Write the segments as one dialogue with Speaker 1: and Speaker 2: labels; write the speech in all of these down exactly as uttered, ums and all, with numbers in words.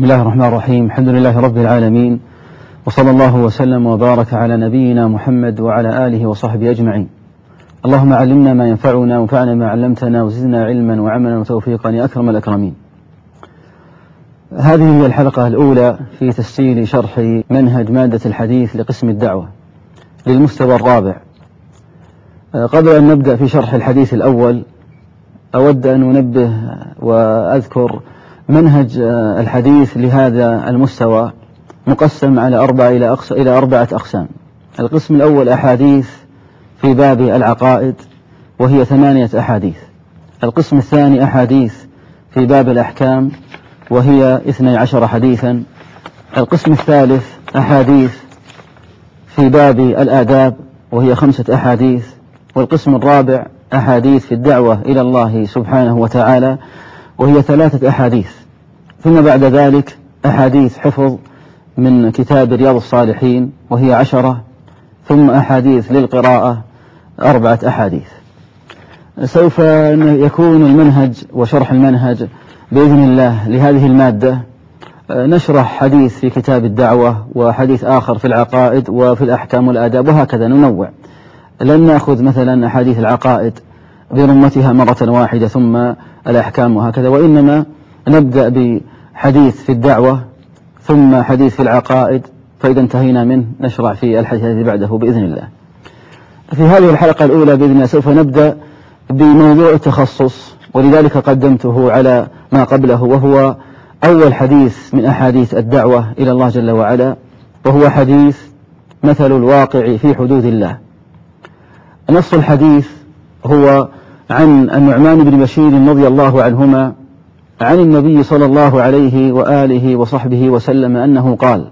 Speaker 1: الله الرحمن الرحيم. الحمد لله رب العالمين، وصلى الله وسلم وبارك على نبينا محمد وعلى آله وصحبه أجمعين. اللهم علمنا ما ينفعنا وانفعنا ما علمتنا وزدنا علما وعملا وتوفيقا يا أكرم الأكرمين. هذه هي الحلقة الأولى في تسجيل شرح منهج مادة الحديث لقسم الدعوة للمستوى الرابع. قبل أن نبدأ في شرح الحديث الأول أود أن أنبه وأذكر منهج الحديث لهذا المستوى مقسم على أربعة إلى, أقس... إلى أربعة أقسام. القسم الأول أحاديث في باب العقائد وهي ثمانية أحاديث. القسم الثاني أحاديث في باب الأحكام وهي اثني عشر حديثا. القسم الثالث أحاديث في باب الآداب وهي خمسة أحاديث. والقسم الرابع أحاديث في الدعوة إلى الله سبحانه وتعالى وهي ثلاثة أحاديث. ثم بعد ذلك أحاديث حفظ من كتاب رياض الصالحين وهي عشرة. ثم أحاديث للقراءة أربعة أحاديث. سوف يكون المنهج وشرح المنهج بإذن الله لهذه المادة نشرح حديث في كتاب الدعوة وحديث آخر في العقائد وفي الأحكام والآداب، وهكذا ننوع. لن نأخذ مثلا أحاديث العقائد برمتها مرة واحدة ثم الأحكام وهكذا، وإنما نبدأ بحديث في الدعوة ثم حديث في العقائد، فإذا انتهينا منه نشرع في الحديث الذي بعده بإذن الله. في هذه الحلقة الأولى بإذن الله سوف نبدأ بموضوع التخصص، ولذلك قدمته على ما قبله، وهو أول حديث من أحاديث الدعوة إلى الله جل وعلا، وهو حديث مثل الواقع في حدود الله. نص الحديث هو عن النعمان بن بشير رضي الله عنهما عن النبي صلى الله عليه وآله وصحبه وسلم أنه قال: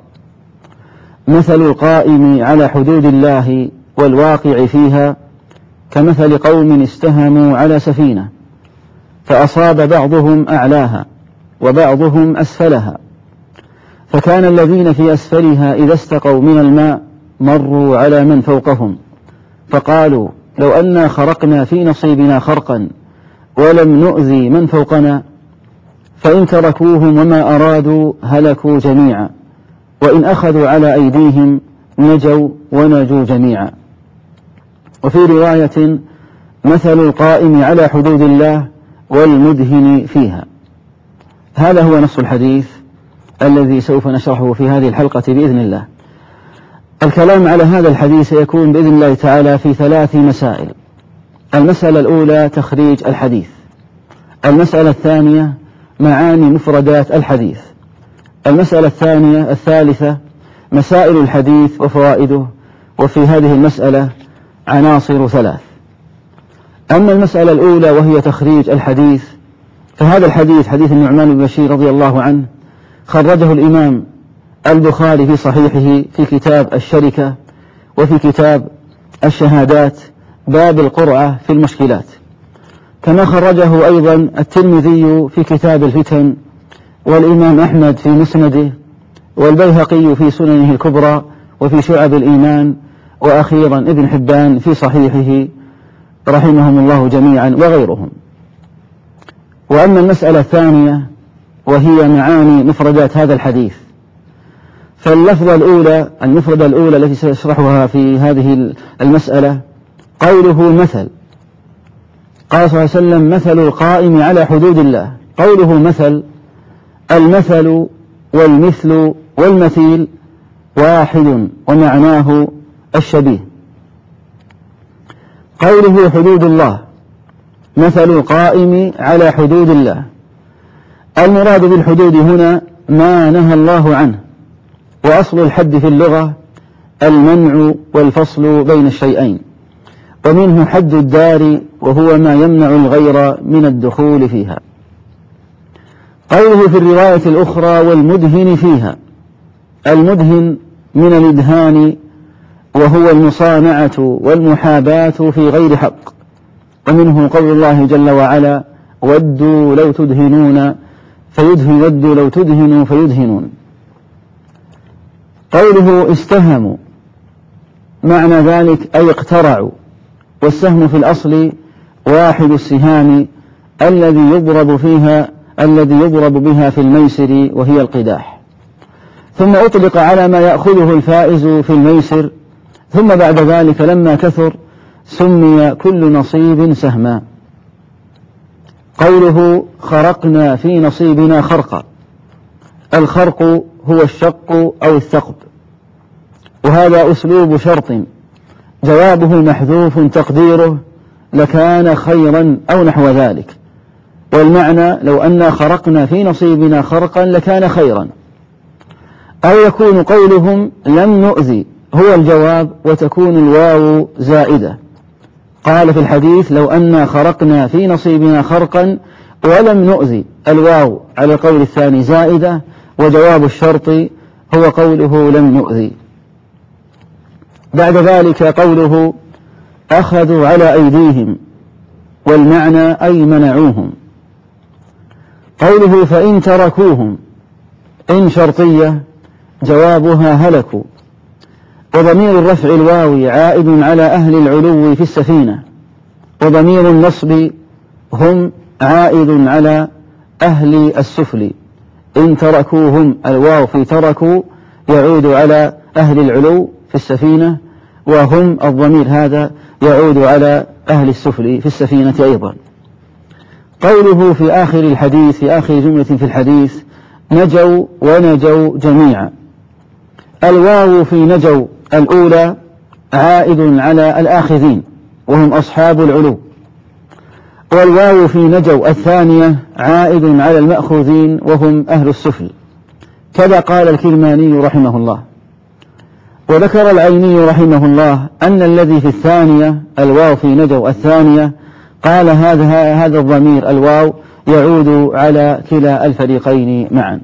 Speaker 1: مثل القائم على حدود الله والواقع فيها كمثل قوم استهموا على سفينة فأصاب بعضهم أعلاها وبعضهم أسفلها، فكان الذين في أسفلها إذا استقوا من الماء مروا على من فوقهم فقالوا: لو أنا خرقنا في نصيبنا خرقا ولم نؤذي من فوقنا، فإن تركوهم وما أرادوا هلكوا جميعا، وإن أخذوا على أيديهم نجوا ونجوا جميعا. وفي رواية: مثل القائم على حدود الله والمدهن فيها. هذا هو نص الحديث الذي سوف نشرحه في هذه الحلقة بإذن الله. الكلام على هذا الحديث سيكون بإذن الله تعالى في ثلاث مسائل. المسألة الأولى تخريج الحديث. المسألة الثانية معاني مفردات الحديث. المسألة الثانية الثالثة مسائل الحديث وفوائده، وفي هذه المسألة عناصر ثلاث. أما المسألة الأولى وهي تخريج الحديث، فهذا الحديث حديث النعمان بن بشير رضي الله عنه خرجه الإمام البخاري في صحيحه في كتاب الشركة وفي كتاب الشهادات باب القرعة في المشكلات، كما خرجه أيضا الترمذي في كتاب الفتن، والإمام أحمد في مسنده، والبيهقي في سننه الكبرى وفي شعب الإيمان، وأخيرا ابن حبان في صحيحه رحمهم الله جميعا وغيرهم. وأما المسألة الثانية وهي معاني مفردات هذا الحديث، فاللفظة الأولى المفردة الأولى التي سأشرحها في هذه المسألة قوله مثل. قال صلى الله عليه وسلم: مثل القائم على حدود الله. قوله مثل، المثل والمثل والمثيل واحد ومعناه الشبيه. قوله حدود الله، مثل القائم على حدود الله، المراد بالحدود هنا ما نهى الله عنه، وأصل الحد في اللغة المنع والفصل بين الشيئين، ومنه حد الدار وهو ما يمنع الغير من الدخول فيها. قوله في الرواية الأخرى: والمدهن فيها، المدهن من الإدهان وهو المصانعة والمحاباة في غير حق، ومنه قول الله جل وعلا: ودوا لو تدهنون فيدهن ودوا لو تدهنوا فيدهنون. قوله استهموا، معنى ذلك أي اقترعوا، والسهم في الأصل واحد السهام الذي يضرب فيها الذي يضرب بها في الميسر وهي القداح، ثم أطلق على ما يأخذه الفائز في الميسر، ثم بعد ذلك لما كثر سمي كل نصيب سهما. قوله خرقنا في نصيبنا خرقا، الخرق هو الشق أو الثقب، وهذا أسلوب شرط جوابه محذوف تقديره لكان خيرا أو نحو ذلك، والمعنى لو أن خرقنا في نصيبنا خرقا لكان خيرا. أو يكون قولهم لم نؤذي هو الجواب وتكون الواو زائدة. قال في الحديث لو أن خرقنا في نصيبنا خرقا ولم نؤذي، الواو على القول الثاني زائدة، وجواب الشرط هو قوله لم نؤذي. بعد ذلك قوله أخذوا على أيديهم، والمعنى أي منعوهم. قوله فإن تركوهم، إن شرطية جوابها هلكوا، وضمير الرفع الواوي عائد على أهل العلو في السفينة، وضمير النصب هم عائد على أهل السفل. إن تركوهم، الواو في تركوا يعود على أهل العلو في السفينة، وهم الضمير هذا يعود على أهل السفل في السفينة أيضا. قوله في آخر الحديث، في آخر جملة في الحديث نجوا ونجوا جميعا، الواو في نجوا الأولى عائد على الآخذين وهم أصحاب العلو، والواو في نجوا الثانية عائد على المأخوذين وهم أهل السفل، كذا قال الكرماني رحمه الله. وذكر العيني رحمه الله أن الذي في الثانية الواو في نجوا الثانية قال هذا هذا الضمير الواو يعود على كلا الفريقين معا.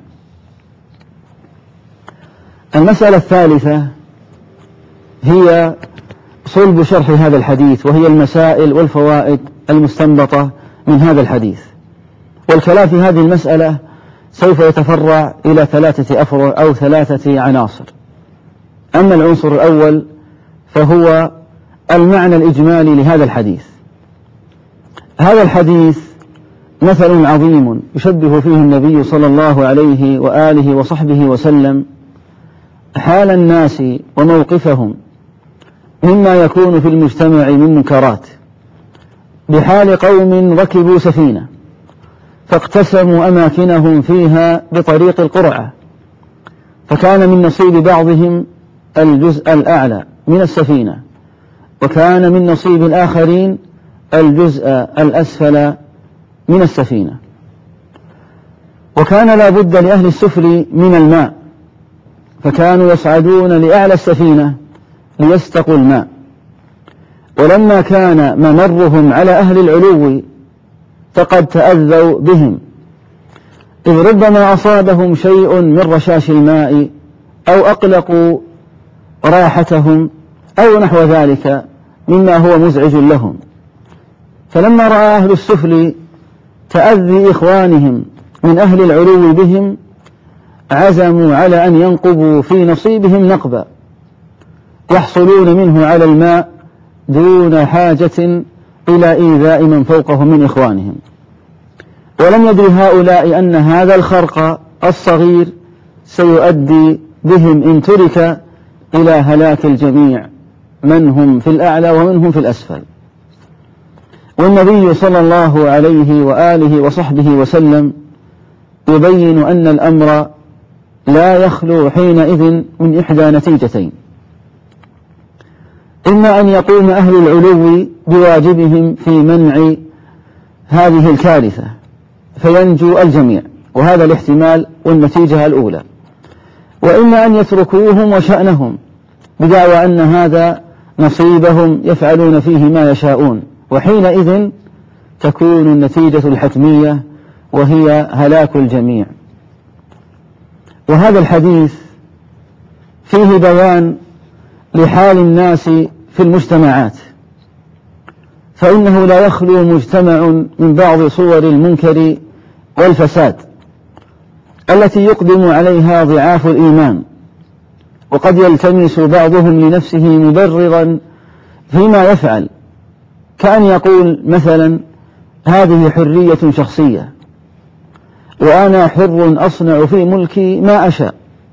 Speaker 1: المسألة الثالثة هي صلب شرح هذا الحديث، وهي المسائل والفوائد المستنبطة من هذا الحديث. والكلام في هذه المسألة سوف يتفرع إلى ثلاثة أفرع أو ثلاثة عناصر. أما العنصر الأول فهو المعنى الإجمالي لهذا الحديث. هذا الحديث مثل عظيم يشبه فيه النبي صلى الله عليه وآله وصحبه وسلم حال الناس وموقفهم مما يكون في المجتمع من منكرات، بحال قوم ركبوا سفينة فاقتسموا أماكنهم فيها بطريق القرعة، فكان من نصيب بعضهم الجزء الأعلى من السفينة، وكان من نصيب الآخرين الجزء الأسفل من السفينة، وكان لا بد لأهل السفل من الماء، فكانوا يصعدون لأعلى السفينة ليستقوا الماء. ولما كان ممرهم على أهل العلو فقد تأذوا بهم، إذ ربما أصابهم شيء من رشاش الماء أو أقلقوا راحتهم أو نحو ذلك مما هو مزعج لهم. فلما رأى أهل السفل تأذي إخوانهم من أهل العلو بهم عزموا على أن ينقبوا في نصيبهم نقبا يحصلون منه على الماء دون حاجة إلى إيذاء من فوقهم من إخوانهم. ولم يدري هؤلاء أن هذا الخرق الصغير سيؤدي بهم إن ترك إلى هلاك الجميع، من هم في الأعلى ومن هم في الأسفل. والنبي صلى الله عليه وآله وصحبه وسلم يبين أن الأمر لا يخلو حينئذ من إحدى نتيجتين: إما أن يقوم أهل العلو بواجبهم في منع هذه الكارثة فينجو الجميع، وهذا الاحتمال والنتيجة الأولى، وإما أن يتركوهم وشأنهم بدعوى أن هذا نصيبهم يفعلون فيه ما يشاءون، وحينئذ تكون النتيجة الحتمية وهي هلاك الجميع. وهذا الحديث فيه بيان لحال الناس في المجتمعات، فإنه لا يخلو مجتمع من بعض صور المنكر والفساد التي يقدم عليها ضعاف الإيمان، وقد يلتمس بعضهم لنفسه مبررا فيما يفعل، كأن يقول مثلا هذه حرية شخصية، وأنا حر أصنع في ملكي ما أشاء،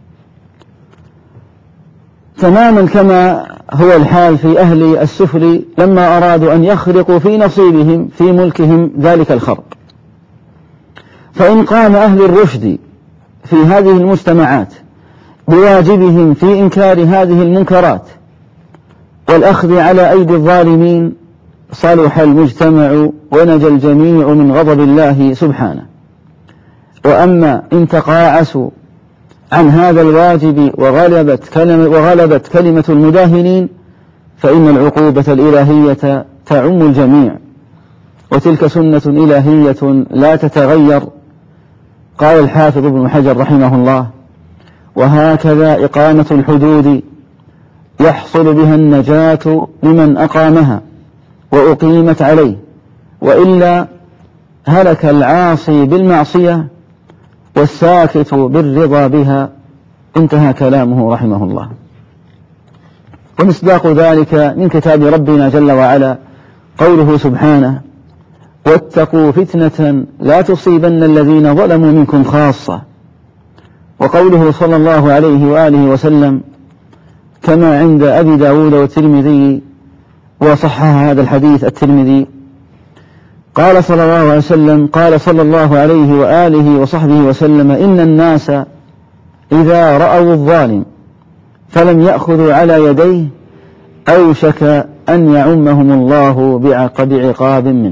Speaker 1: تماما كما هو الحال في أهل السفل لما أرادوا أن يخرقوا في نصيبهم في ملكهم ذلك الخرق. فإن قام أهل الرشد في هذه المجتمعات بواجبهم في إنكار هذه المنكرات والأخذ على أيدي الظالمين صلح المجتمع ونجى الجميع من غضب الله سبحانه. وأما إن تقاعسوا عن هذا الواجب وغلبت كلمة, وغلبت كلمة المداهنين فإن العقوبة الإلهية تعم الجميع، وتلك سنة إلهية لا تتغير. قال الحافظ ابن حجر رحمه الله: وهكذا إقامة الحدود يحصل بها النجاة لمن أقامها وأقيمت عليه، وإلا هلك العاصي بالمعصية والساكت بالرضا بها. انتهى كلامه رحمه الله. ومصداق ذلك من كتاب ربنا جل وعلا قوله سبحانه: واتقوا فتنة لا تصيبن الذين ظلموا منكم خاصة. وقوله صلى الله عليه وآله وسلم كما عند أبي داود والترمذي وصحح هذا الحديث الترمذي، قال صلى الله عليه وسلم قال صلى الله عليه وآله وصحبه وسلم: إن الناس إذا رأوا الظالم فلم يأخذوا على يديه أوشك أن يعمهم الله بعقاب منه.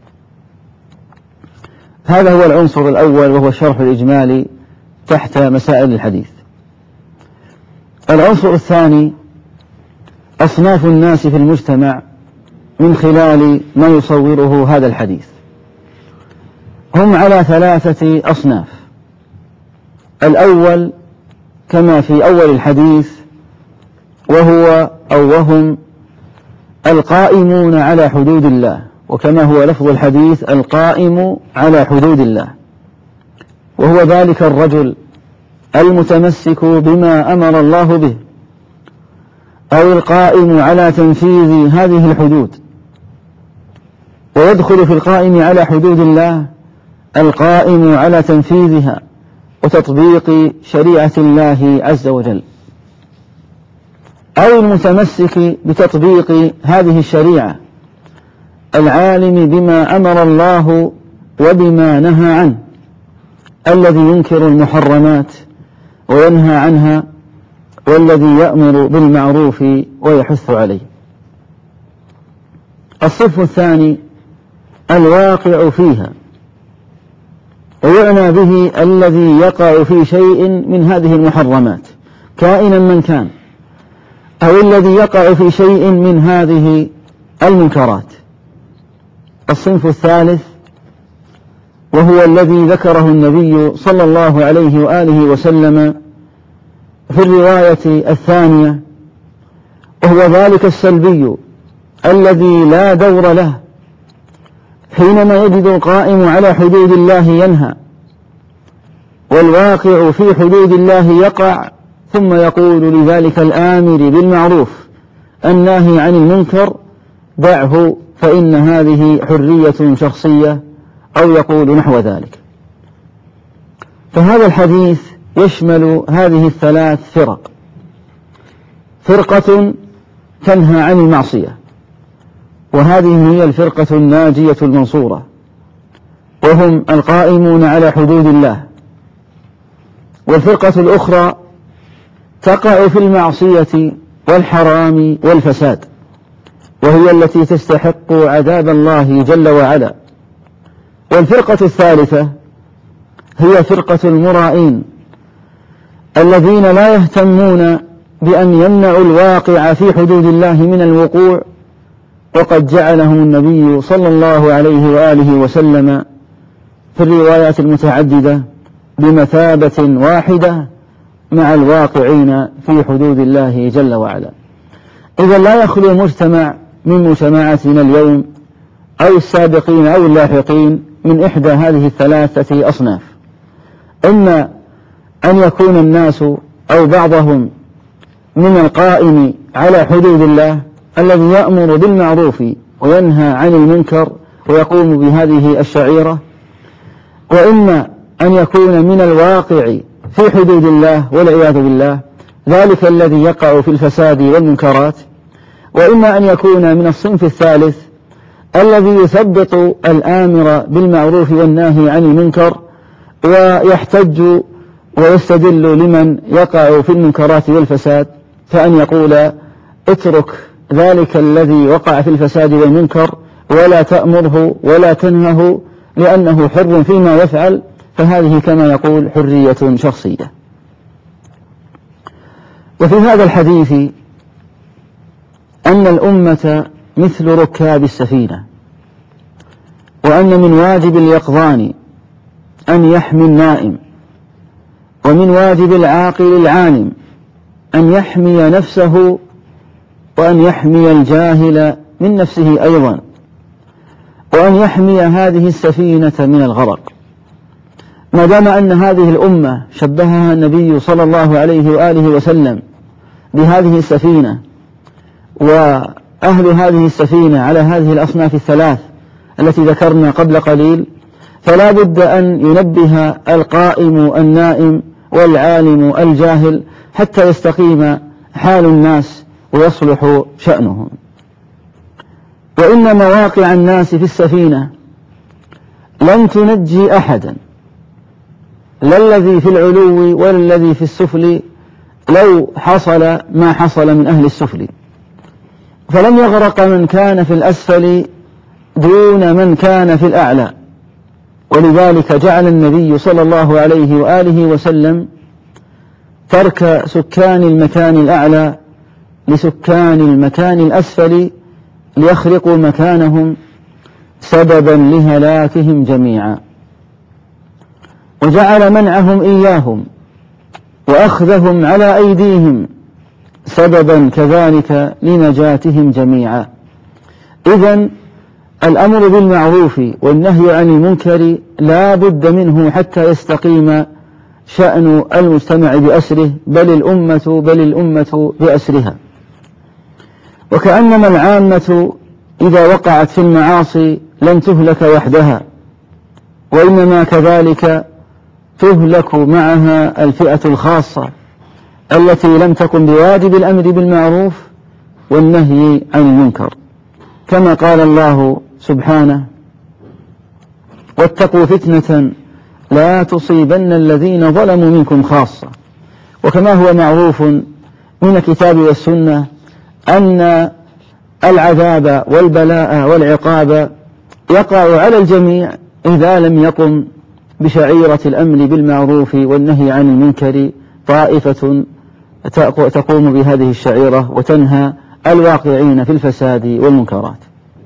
Speaker 1: هذا هو العنصر الأول، وهو الشرح الإجمالي تحت مسائل الحديث. العنصر الثاني أصناف الناس في المجتمع من خلال ما يصوره هذا الحديث. هم على ثلاثة أصناف. الأول كما في أول الحديث وهو أو وهم القائمون على حدود الله، وكما هو لفظ الحديث القائم على حدود الله، وهو ذلك الرجل المتمسك بما أمر الله به، أو القائم على تنفيذ هذه الحدود. ويدخل في القائم على حدود الله القائم على تنفيذها وتطبيق شريعة الله عز وجل، أو المتمسك بتطبيق هذه الشريعة العالم بما أمر الله وبما نهى عنه، الذي ينكر المحرمات وينهى عنها، والذي يأمر بالمعروف ويحث عليه. الصف الثاني الواقع فيها، ويعنى به الذي يقع في شيء من هذه المحرمات كائنا من كان، أو الذي يقع في شيء من هذه المنكرات. الصنف الثالث وهو الذي ذكره النبي صلى الله عليه وآله وسلم في الرواية الثانية، وهو ذلك السلبي الذي لا دور له، حينما يجد القائم على حدود الله ينهى والواقع في حدود الله يقع، ثم يقول لذلك الآمر بالمعروف الناهي عن المنكر: دعه فإن هذه حرية شخصية، أو يقول نحو ذلك. فهذا الحديث يشمل هذه الثلاث فرق: فرقة تنهى عن المعصية، وهذه هي الفرقة الناجية المنصورة، وهم القائمون على حدود الله. والفرقة الأخرى تقع في المعصية والحرام والفساد، وهي التي تستحق عذاب الله جل وعلا. والفرقة الثالثة هي فرقة المرائين، الذين لا يهتمون بأن يمنعوا الواقع في حدود الله من الوقوع، وقد جعلهم النبي صلى الله عليه وآله وسلم في الروايات المتعددة بمثابة واحدة مع الواقعين في حدود الله جل وعلا. إذا لا يخلو مجتمع من مجتمعاتنا اليوم أو السابقين أو اللاحقين من إحدى هذه الثلاثة أصناف: إما أن يكون الناس أو بعضهم من القائم على حدود الله الذي يأمر بالمعروف وينهى عن المنكر ويقوم بهذه الشعيرة، وإما أن يكون من الواقع في حدود الله والعياذ بالله ذلك الذي يقع في الفساد والمنكرات، وإما أن يكون من الصنف الثالث الذي يثبط الآمر بالمعروف والناهي عن المنكر ويحتج ويستدل لمن يقع في المنكرات والفساد، فأن يقول اترك ذلك الذي وقع في الفساد والمنكر ولا تأمره ولا تنهه لأنه حر فيما يفعل، فهذه كما يقول حرية شخصية. وفي هذا الحديث أن الأمة مثل ركاب السفينة، وأن من واجب اليقظان أن يحمي النائم، ومن واجب العاقل العالم أن يحمي نفسه وأن يحمي الجاهل من نفسه أيضا، وأن يحمي هذه السفينة من الغرق. ما دام أن هذه الأمة شبهها النبي صلى الله عليه وآله وسلم بهذه السفينة، وأهل هذه السفينة على هذه الأصناف الثلاث التي ذكرنا قبل قليل، فلا بد أن ينبه القائم النائم والعالم الجاهل حتى يستقيم حال الناس ويصلح شأنهم. وإن مواقع الناس في السفينة لن تنجي أحدا، لا الذي في العلو ولا الذي في السفل، لو حصل ما حصل من أهل السفل، فلم يغرق من كان في الأسفل دون من كان في الأعلى. ولذلك جعل النبي صلى الله عليه وآله وسلم ترك سكان المكان الأعلى لسكان المكان الأسفل ليخرقوا مكانهم سببا لهلاكهم جميعا، وجعل منعهم إياهم وأخذهم على أيديهم سببا كذلك لنجاتهم جميعا. إذن الأمر بالمعروف والنهي عن المنكر لا بد منه حتى يستقيم شأن المجتمع بأسره، بل الأمة بل الأمة بأسرها. وكأنما العامة إذا وقعت في المعاصي لن تهلك وحدها، وإنما كذلك تهلك معها الفئة الخاصة التي لم تكن بواجب الأمر بالمعروف والنهي عن المنكر، كما قال الله سبحانه: واتقوا فتنة لا تصيبن الذين ظلموا منكم خاصة. وكما هو معروف من الكتاب والسنة أن العذاب والبلاء والعقاب يقع على الجميع إذا لم يقم بشعيرة الأمر بالمعروف والنهي عن المنكر طائفة تقوم بهذه الشعيرة وتنهى الواقعين في الفساد والمنكرات.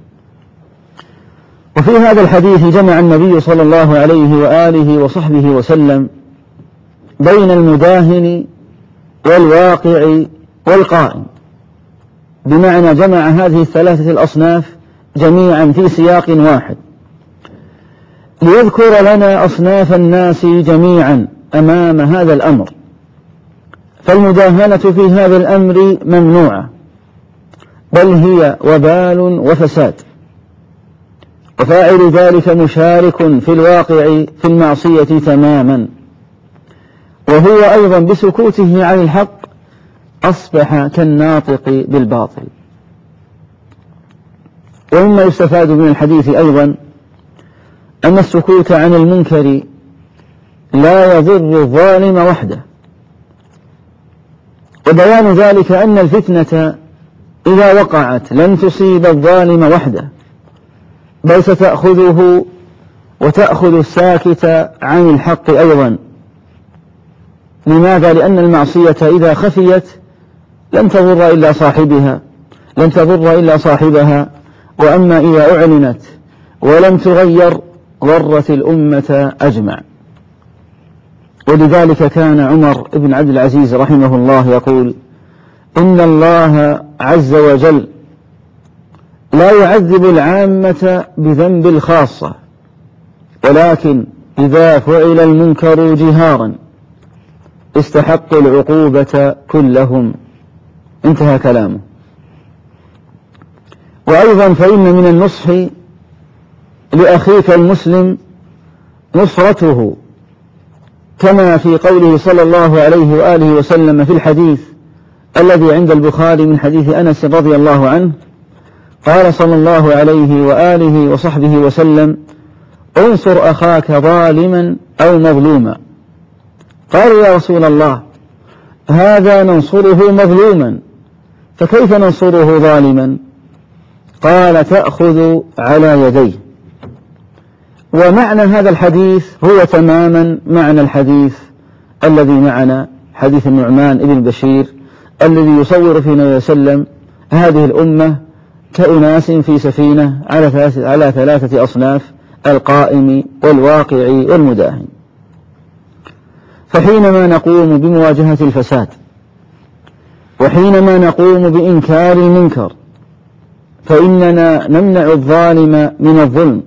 Speaker 1: وفي هذا الحديث جمع النبي صلى الله عليه وآله وصحبه وسلم بين المداهن والواقع والقائم، بمعنى جمع هذه الثلاثة الأصناف جميعا في سياق واحد ليذكر لنا أصناف الناس جميعا أمام هذا الأمر. فالمداهنة في هذا الأمر ممنوعة، بل هي وبال وفساد، وفاعل ذلك مشارك في الواقع في المعصية تماما، وهو أيضا بسكوته عن الحق أصبح كالناطق بالباطل. ومما يستفاد من الحديث أيضا أن السكوت عن المنكر لا يضر الظالم وحده، وبيان ذلك أن الفتنة إذا وقعت لن تصيب الظالم وحده، بل ستأخذه وتأخذ الساكت عن الحق أيضا. لماذا؟ لأن المعصية إذا خفيت لن تضر إلا صاحبها لن تضر إلا صاحبها، وأما إذا أعلنت ولم تغير ضرت الأمة أجمع. ولذلك كان عمر بن عبد العزيز رحمه الله يقول: إن الله عز وجل لا يعذب العامة بذنب الخاصة، ولكن إذا فعل المنكر جهارا استحقوا العقوبة كلهم. انتهى كلامه. وأيضا فإن من النصح لأخيك المسلم نصرته كما في قوله صلى الله عليه وآله وسلم في الحديث الذي عند البخاري من حديث أنس رضي الله عنه قال صلى الله عليه وآله وصحبه وسلم: انصر أخاك ظالما أو مظلوما. قالوا: يا رسول الله، هذا ننصره مظلوما، فكيف ننصره ظالما؟ قال: تأخذ على يديه. ومعنى هذا الحديث هو تماما معنى الحديث الذي معنا، حديث النعمان بن بشير الذي يصور في النبي صلى الله عليه وسلم هذه الأمة كأناس في سفينة على ثلاثة, على ثلاثة أصناف: القائم والواقع والمداهن. فحينما نقوم بمواجهة الفساد، وحينما نقوم بإنكار المنكر، فإننا نمنع الظالم من الظلم،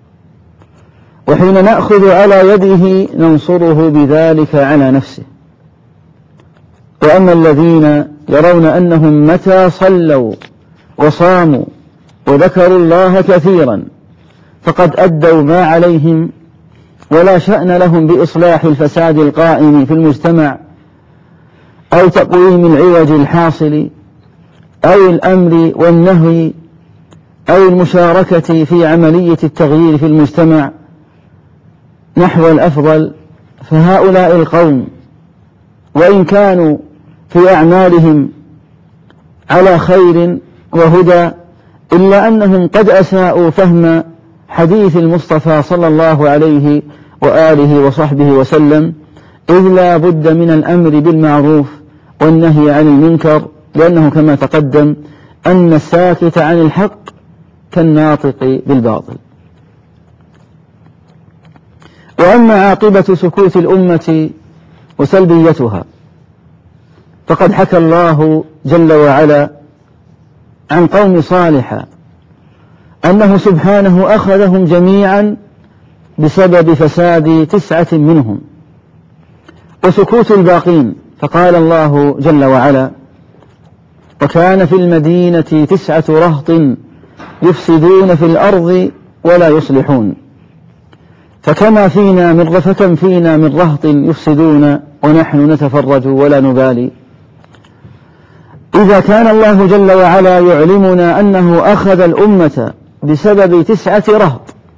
Speaker 1: وحين نأخذ على يده ننصره بذلك على نفسه. وأما الذين يرون أنهم متى صلوا وصاموا وذكروا الله كثيرا فقد أدوا ما عليهم، ولا شأن لهم بإصلاح الفساد القائم في المجتمع أو تقويم العوج الحاصل أو الأمر والنهي أو المشاركة في عملية التغيير في المجتمع نحو الأفضل، فهؤلاء القوم وإن كانوا في أعمالهم على خير وهدى إلا أنهم قد أساءوا فهم حديث المصطفى صلى الله عليه وآله وصحبه وسلم، إذ لا بد من الأمر بالمعروف والنهي عن المنكر، لأنه كما تقدم أن الساكت عن الحق كالناطق بالباطل. وأما عاقبة سكوت الأمة وسلبيتها فقد حكى الله جل وعلا عن قوم صالح أنه سبحانه أخذهم جميعا بسبب فساد تسعة منهم وسكوت الباقين، فقال الله جل وعلا: وكان في المدينة تسعة رهط يفسدون في الأرض ولا يصلحون. فكما فينا من فكم فينا من رهط يفسدون ونحن نتفرج ولا نبالي. إذا كان الله جل وعلا يعلمنا أنه أخذ الأمة بسبب تسعة رهط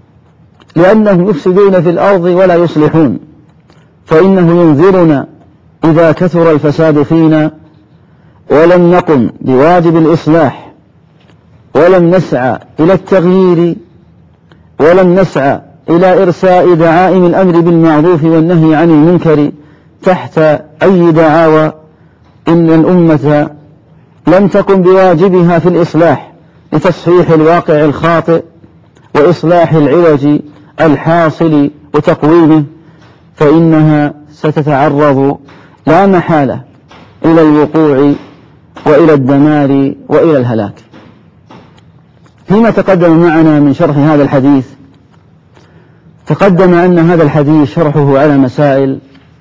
Speaker 1: لأنهم يفسدون في الأرض ولا يصلحون، فإنه ينذرنا إذا كثر الفساد فينا ولم نقم بواجب الإصلاح ولم نسعى إلى التغيير ولم نسعى إلى إرساء دعائم الأمر بالمعروف والنهي عن المنكر تحت أي دعاوى، إن الأمة لم تقم بواجبها في الإصلاح لتصحيح الواقع الخاطئ وإصلاح العوج الحاصل وتقويمه، فإنها ستتعرض لا محالة إلى الوقوع وإلى الدمار وإلى الهلاك. فيما تقدم معنا من شرح هذا الحديث تقدم أن هذا الحديث شرحه على مسائل،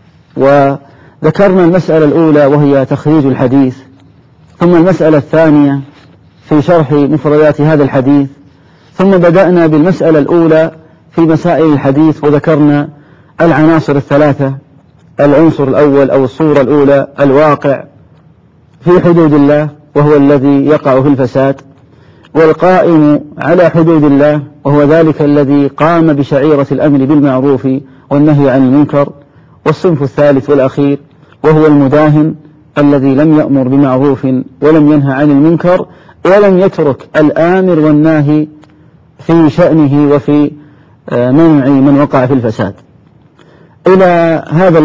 Speaker 1: وذكرنا المسألة الأولى وهي تخريج الحديث، ثم المسألة الثانية في شرح مفردات هذا الحديث، ثم بدأنا بالمسألة الأولى في مسائل الحديث وذكرنا العناصر الثلاثة: العنصر الأول أو الصورة الأولى الواقع في حدود الله وهو الذي يقع في الفساد، والقائم على حدود الله وهو ذلك الذي قام بشعيرة الأمر بالمعروف والنهي عن المنكر، والصنف الثالث والأخير وهو المداهن الذي لم يأمر بمعروف ولم ينهى عن المنكر ولم يترك الآمر والناهي في شأنه وفي منع من وقع في الفساد. إلى هذا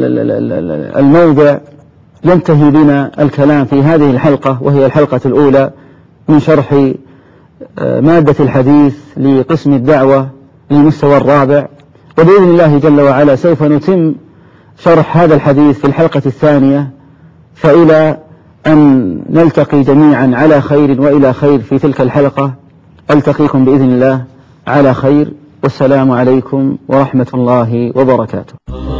Speaker 1: الموضع ينتهي بنا الكلام في هذه الحلقة، وهي الحلقة الأولى من شرح مادة الحديث لقسم الدعوة للمستوى الرابع، وبإذن الله جل وعلا سوف نتم شرح هذا الحديث في الحلقة الثانية، فإلى أن نلتقي جميعا على خير وإلى خير في تلك الحلقة ألتقيكم بإذن الله على خير، والسلام عليكم ورحمة الله وبركاته.